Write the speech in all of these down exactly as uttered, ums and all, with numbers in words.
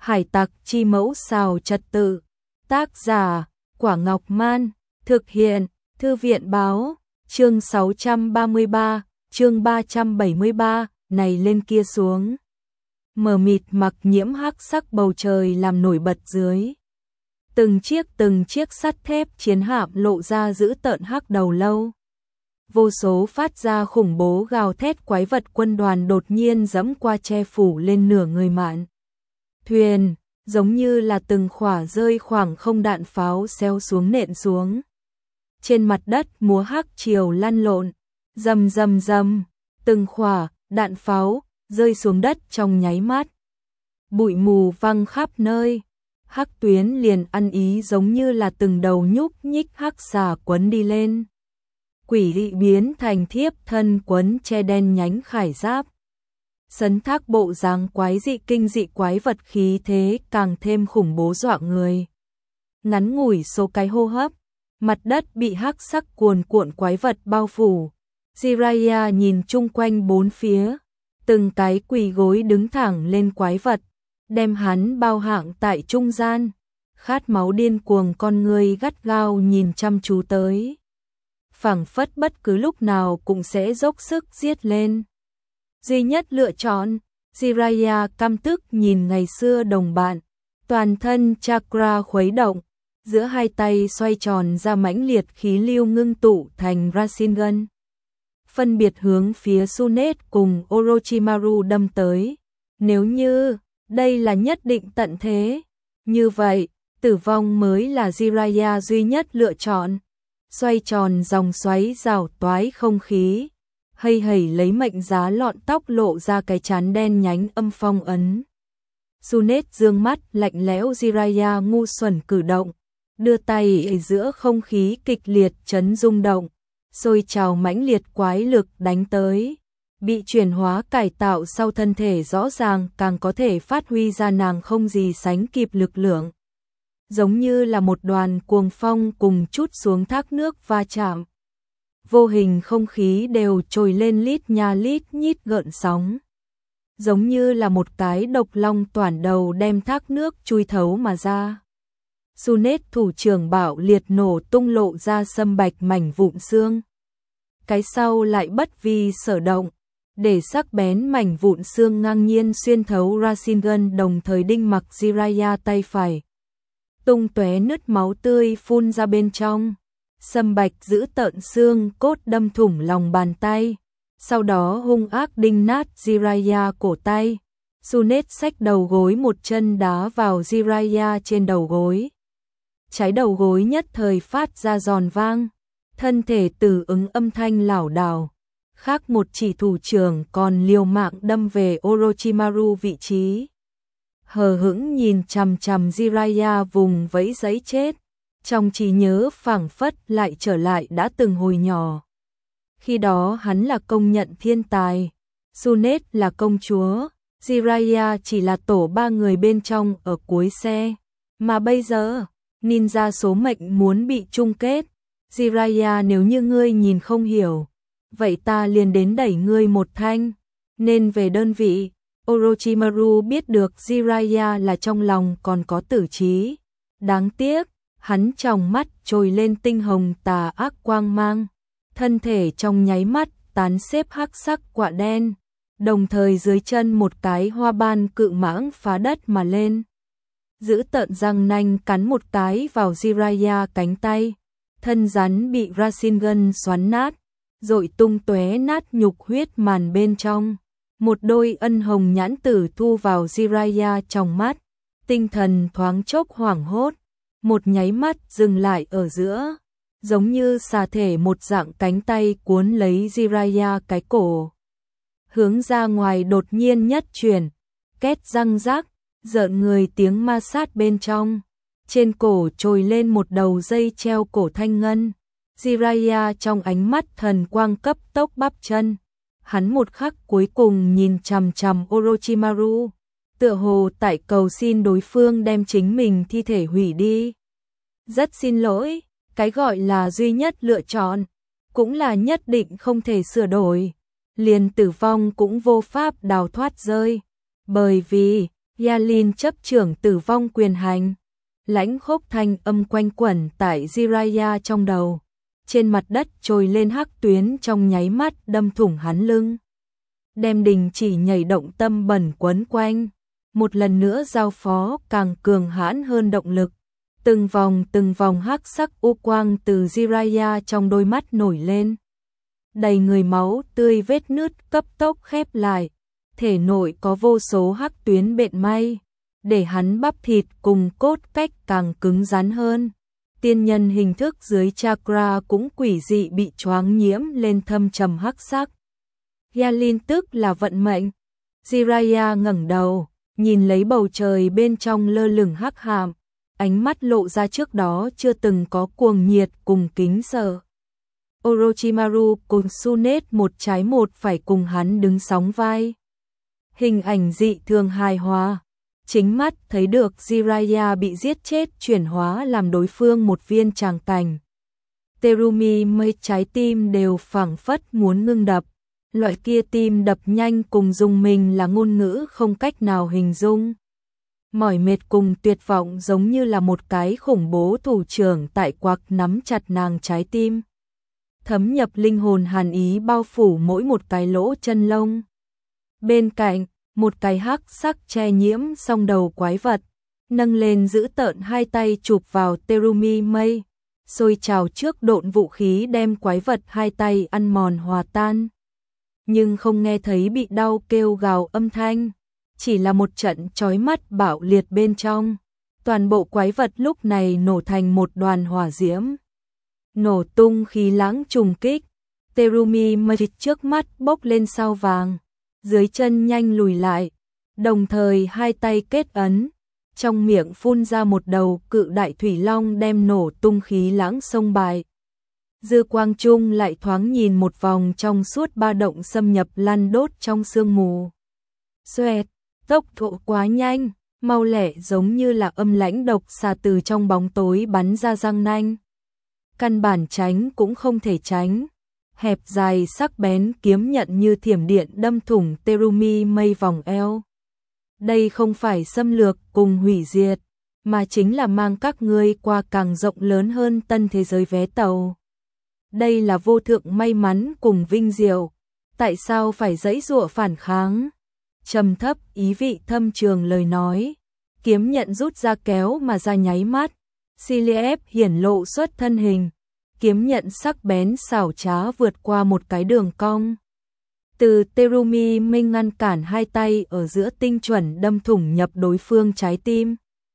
Hải tặc chi mẫu xào trật tự. Tác giả, Quả Ngọc Man. Thực hiện, Thư viện báo. Chương sáu trăm ba mươi ba, chương ba trăm bảy mươi ba, này lên kia xuống. Mờ mịt mặc nhiễm hắc sắc bầu trời làm nổi bật dưới. Từng chiếc từng chiếc sắt thép chiến hạm lộ ra dữ tợn hắc đầu lâu. Vô số phát ra khủng bố gào thét quái vật quân đoàn đột nhiên giẫm qua che phủ lên nửa người mạn. Thuyền, giống như là từng khỏa rơi khoảng không đạn pháo xéo xuống nện xuống. Trên mặt đất múa hắc chiều lăn lộn, rầm rầm rầm, từng khỏa đạn pháo rơi xuống đất trong nháy mắt. Bụi mù văng khắp nơi, hắc tuyến liền ăn ý giống như là từng đầu nhúc nhích hắc xà quấn đi lên. Quỷ dị biến thành thiếp thân quấn che đen nhánh khải giáp. Sấn thác bộ dáng quái dị kinh dị quái vật khí thế càng thêm khủng bố dọa người. Ngắn ngủi số cái hô hấp, mặt đất bị hắc sắc cuồn cuộn quái vật bao phủ. Jiraiya nhìn chung quanh bốn phía, từng cái quỳ gối đứng thẳng lên quái vật, đem hắn bao hạng tại trung gian. Khát máu điên cuồng con người gắt gao nhìn chăm chú tới, phảng phất bất cứ lúc nào cũng sẽ dốc sức giết lên. Duy nhất lựa chọn, Jiraiya căm tức nhìn ngày xưa đồng bạn, toàn thân chakra khuấy động, giữa hai tay xoay tròn ra mãnh liệt khí lưu ngưng tụ thành Rasengan, phân biệt hướng phía Tsunade cùng Orochimaru đâm tới. Nếu như đây là nhất định tận thế, như vậy tử vong mới là Jiraiya duy nhất lựa chọn. Xoay tròn dòng xoáy rào toái không khí, hây hầy lấy mệnh giá lọn tóc lộ ra cái trán đen nhánh âm phong ấn. Tsunade dương mắt lạnh lẽo, Jiraiya ngu xuẩn cử động, đưa tay ở giữa không khí kịch liệt chấn rung động, sôi trào mãnh liệt quái lực đánh tới. Bị chuyển hóa cải tạo sau thân thể rõ ràng càng có thể phát huy ra nàng không gì sánh kịp lực lượng. Giống như là một đoàn cuồng phong cùng chút xuống thác nước va chạm. Vô hình không khí đều trồi lên lít nha lít nhít gợn sóng. Giống như là một cái độc long toản đầu đem thác nước chui thấu mà ra. Tsunade thủ trưởng bạo liệt nổ tung lộ ra sâm bạch mảnh vụn xương. Cái sau lại bất vi sở động, để sắc bén mảnh vụn xương ngang nhiên xuyên thấu Rasengan, đồng thời đinh mặc Jiraiya tay phải. Tung tóe nứt máu tươi phun ra bên trong. Sâm bạch giữ tợn xương cốt đâm thủng lòng bàn tay, sau đó hung ác đinh nát Jiraiya cổ tay. Tsunade xách đầu gối một chân đá vào Jiraiya trên đầu gối. Trái đầu gối nhất thời phát ra giòn vang, thân thể từ ứng âm thanh lảo đảo. Khác một chỉ thủ trưởng còn liều mạng đâm về Orochimaru vị trí. Hờ hững nhìn chằm chằm Jiraiya vùng vẫy giấy chết. Trong trí nhớ phảng phất lại trở lại đã từng hồi nhỏ. Khi đó hắn là công nhận thiên tài, Tsunade là công chúa, Jiraiya chỉ là tổ ba người bên trong ở cuối xe. Mà bây giờ, ninja số mệnh muốn bị chung kết. Jiraiya, nếu như ngươi nhìn không hiểu, vậy ta liền đến đẩy ngươi một thanh. Nên về đơn vị. Orochimaru biết được Jiraiya là trong lòng còn có tử trí. Đáng tiếc, hắn trong mắt trồi lên tinh hồng tà ác quang mang, thân thể trong nháy mắt tán xếp hắc sắc quạ đen, đồng thời dưới chân một cái hoa ban cự mãng phá đất mà lên. Giữ tợn răng nanh cắn một cái vào Jiraiya cánh tay, thân rắn bị Rasengan xoắn nát, rội tung tóe nát nhục huyết màn bên trong. Một đôi ân hồng nhãn tử thu vào Jiraiya trong mắt, tinh thần thoáng chốc hoảng hốt, một nháy mắt dừng lại ở giữa, giống như xà thể một dạng cánh tay cuốn lấy Jiraiya cái cổ. Hướng ra ngoài đột nhiên nhất chuyển, két răng rắc, rợn người tiếng ma sát bên trong. Trên cổ trồi lên một đầu dây treo cổ thanh ngân. Jiraiya trong ánh mắt thần quang cấp tốc bắp chân. Hắn một khắc cuối cùng nhìn chằm chằm Orochimaru, tựa hồ tại cầu xin đối phương đem chính mình thi thể hủy đi. Rất xin lỗi, cái gọi là duy nhất lựa chọn, cũng là nhất định không thể sửa đổi. Liền tử vong cũng vô pháp đào thoát rơi, bởi vì Yalin chấp trưởng tử vong quyền hành. Lãnh khốc thanh âm quanh quẩn tại Jiraiya trong đầu. Trên mặt đất trồi lên hắc tuyến trong nháy mắt đâm thủng hắn lưng. Đem đình chỉ nhảy động tâm bẩn quấn quanh. Một lần nữa giao phó càng cường hãn hơn động lực. Từng vòng từng vòng hắc sắc u quang từ Jiraiya trong đôi mắt nổi lên. Đầy người máu tươi vết nứt cấp tốc khép lại. Thể nội có vô số hắc tuyến bện may. Để hắn bắp thịt cùng cốt cách càng cứng rắn hơn. Tiên nhân hình thức dưới chakra cũng quỷ dị bị choáng nhiễm lên thâm trầm hắc sắc. Yalin tức là vận mệnh. Jiraiya ngẩng đầu, nhìn lấy bầu trời bên trong lơ lửng hắc hàm, ánh mắt lộ ra trước đó chưa từng có cuồng nhiệt cùng kính sợ. Orochimaru cùng Tsunade một trái một phải cùng hắn đứng sóng vai. Hình ảnh dị thường hài hòa. Chính mắt thấy được Jiraiya bị giết chết chuyển hóa làm đối phương một viên tràng cảnh. Terumi mấy trái tim đều phảng phất muốn ngưng đập. Loại kia tim đập nhanh cùng dùng mình là ngôn ngữ không cách nào hình dung. Mỏi mệt cùng tuyệt vọng giống như là một cái khủng bố thủ trưởng tại quặc nắm chặt nàng trái tim. Thấm nhập linh hồn hàn ý bao phủ mỗi một cái lỗ chân lông. Bên cạnh, một cái hắc sắc che nhiễm song đầu quái vật, nâng lên giữ tợn hai tay chụp vào Terumi mây, xôi trào trước độn vũ khí đem quái vật hai tay ăn mòn hòa tan. Nhưng không nghe thấy bị đau kêu gào âm thanh, chỉ là một trận chói mắt bạo liệt bên trong. Toàn bộ quái vật lúc này nổ thành một đoàn hỏa diễm. Nổ tung khí lãng trùng kích, Terumi mây trước mắt bốc lên sao vàng. Dưới chân nhanh lùi lại, đồng thời hai tay kết ấn, trong miệng phun ra một đầu cự đại thủy long đem nổ tung khí lãng sông bài. Dư quang trung lại thoáng nhìn một vòng trong suốt ba động xâm nhập lăn đốt trong sương mù. Xoẹt, tốc độ quá nhanh, mau lẹ giống như là âm lãnh độc xà từ trong bóng tối bắn ra răng nanh. Căn bản tránh cũng không thể tránh. Hẹp dài sắc bén kiếm nhận như thiểm điện đâm thủng Terumi mây vòng eo. Đây không phải xâm lược cùng hủy diệt, mà chính là mang các ngươi qua càng rộng lớn hơn tân thế giới vé tàu. Đây là vô thượng may mắn cùng vinh diệu, tại sao phải giãy giụa phản kháng? Trầm thấp ý vị thâm trường lời nói, kiếm nhận rút ra kéo mà ra nháy mắt, Siliep hiển lộ xuất thân hình. Kiếm nhận sắc bén xảo trá vượt qua một cái đường cong. Từ Terumi Minh ngăn cản hai tay ở giữa tinh chuẩn đâm thủng nhập đối phương trái tim.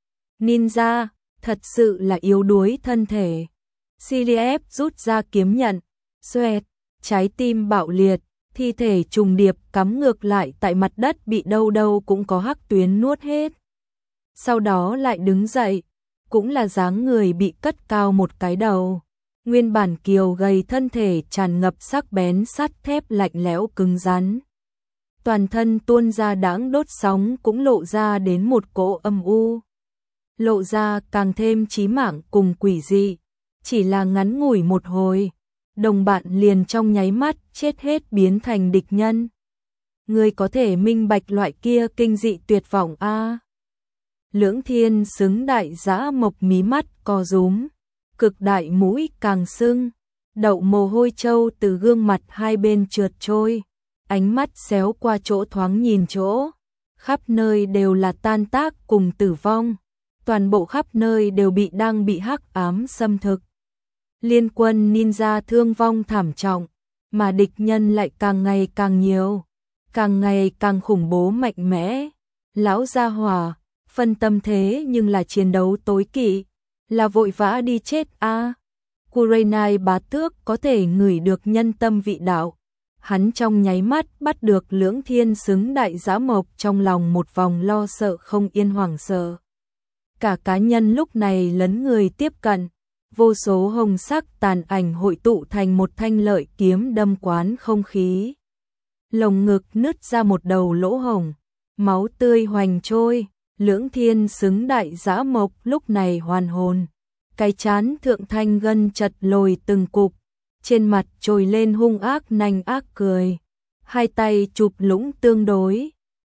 Ninja, thật sự là yếu đuối thân thể. Siliep rút ra kiếm nhận, xoẹt, trái tim bạo liệt, thi thể trùng điệp cắm ngược lại tại mặt đất bị đâu đâu cũng có hắc tuyến nuốt hết. Sau đó lại đứng dậy, cũng là dáng người bị cất cao một cái đầu. Nguyên bản kiều gầy thân thể tràn ngập sắc bén sắt thép lạnh lẽo cứng rắn. Toàn thân tuôn ra đãng đốt sóng cũng lộ ra đến một cỗ âm u. Lộ ra càng thêm chí mạng cùng quỷ dị. Chỉ là ngắn ngủi một hồi, đồng bạn liền trong nháy mắt chết hết biến thành địch nhân. Người có thể minh bạch loại kia kinh dị tuyệt vọng a à. Lưỡng Thiên xứng đại dã mộc mí mắt co rúm. Cực đại mũi càng sưng, đậu mồ hôi trâu từ gương mặt hai bên trượt trôi, ánh mắt xéo qua chỗ thoáng nhìn chỗ, khắp nơi đều là tan tác cùng tử vong, toàn bộ khắp nơi đều bị đang bị hắc ám xâm thực. Liên quân ninja thương vong thảm trọng, mà địch nhân lại càng ngày càng nhiều, càng ngày càng khủng bố mạnh mẽ. Lão gia hỏa, phân tâm thế nhưng là chiến đấu tối kỵ. Là vội vã đi chết a à. Kurenai bá tước có thể ngửi được nhân tâm vị đạo. Hắn trong nháy mắt bắt được Lưỡng Thiên xứng đại dã mộc trong lòng một vòng lo sợ không yên hoảng sợ. Cả cá nhân lúc này lấn người tiếp cận, vô số hồng sắc tàn ảnh hội tụ thành một thanh lợi kiếm đâm quán không khí. Lồng ngực nứt ra một đầu lỗ hổng, máu tươi hoành trôi. Lưỡng Thiên xứng đại dã mộc lúc này hoàn hồn, cái chán thượng thanh gân chật lồi từng cục, trên mặt trồi lên hung ác nanh ác cười, hai tay chụp lũng tương đối,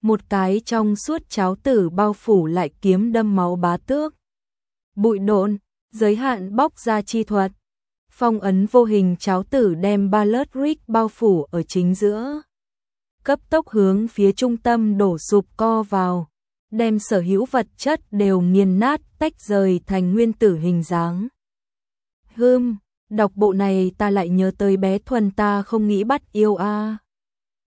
một cái trong suốt cháo tử bao phủ lại kiếm đâm máu bá tước. Bụi độn, giới hạn bóc ra chi thuật. Phong ấn vô hình cháo tử đem Ballard Ridge bao phủ ở chính giữa. Cấp tốc hướng phía trung tâm đổ sụp co vào, đem sở hữu vật chất đều nghiền nát tách rời thành nguyên tử hình dáng. Hừm, đọc bộ này ta lại nhớ tới bé Thuần ta không nghĩ bắt yêu a.